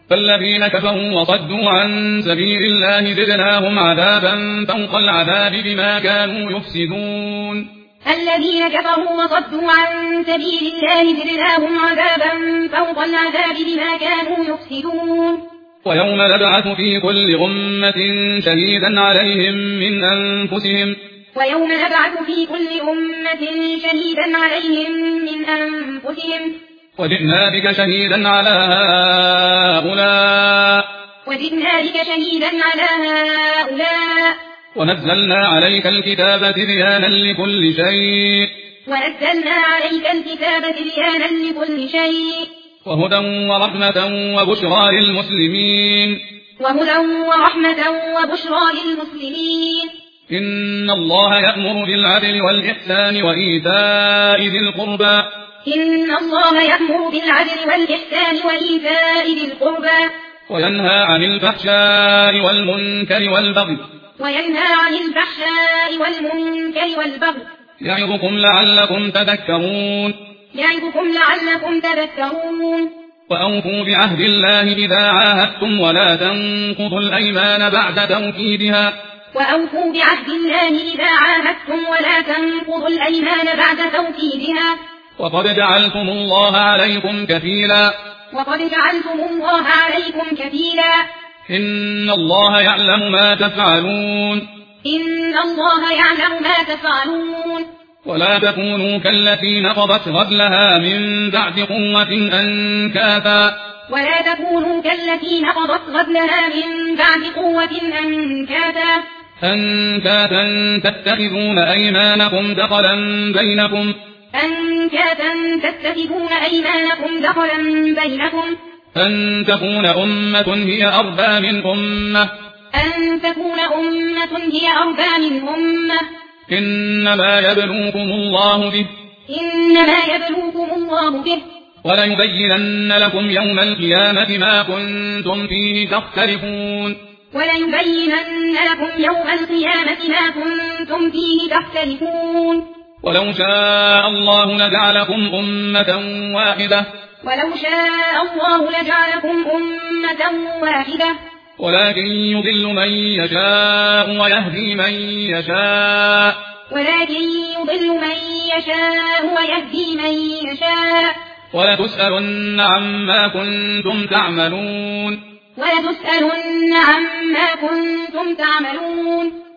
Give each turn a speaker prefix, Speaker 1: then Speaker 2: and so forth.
Speaker 1: فالذين كفروا وصدوا عن سبيل الله زدناهم عذابا فوق العذاب بما كانوا يفسدون.
Speaker 2: الذين كفروا وصدوا عن سبيل الله زدناهم عذابا فوق العذاب بما كانوا يفسدون.
Speaker 1: ويوم نبعث في كل أمة شهيدا عليهم من أنفسهم وجئنا بك شهيدا على هؤلاء ونزلنا عليك الكتاب تبيانا لكل شيء وهدى ورحمة وبشرى للمسلمين. إن الله يأمر بالعدل والإحسان وإيتاء ذي القربى وينهى عن الفحشاء والمنكر والبغي يعظكم لعلكم تذكرون. وأوفوا بعهد الله إذا عاهدتم ولا تنقضوا الأيمان بعد توكيدها وقد جعلتم الله عليكم كفيلا. إن الله يعلم ما تفعلون. ولا تكونوا كالتي نقضت غزلها من بعد قوة أنكاثا تتخذون أيمانكم دخلا بينكم أن تكون أمة هي أربى من أمة إنما يبلوكم الله به وليبينن لكم يوم القيامة ما كنتم فيه تختلفون. ولو شاء الله لجعلكم أمة واحدة ولكن يضل من يشاء ويهدي من يشاء ولتسألن عما كنتم تعملون.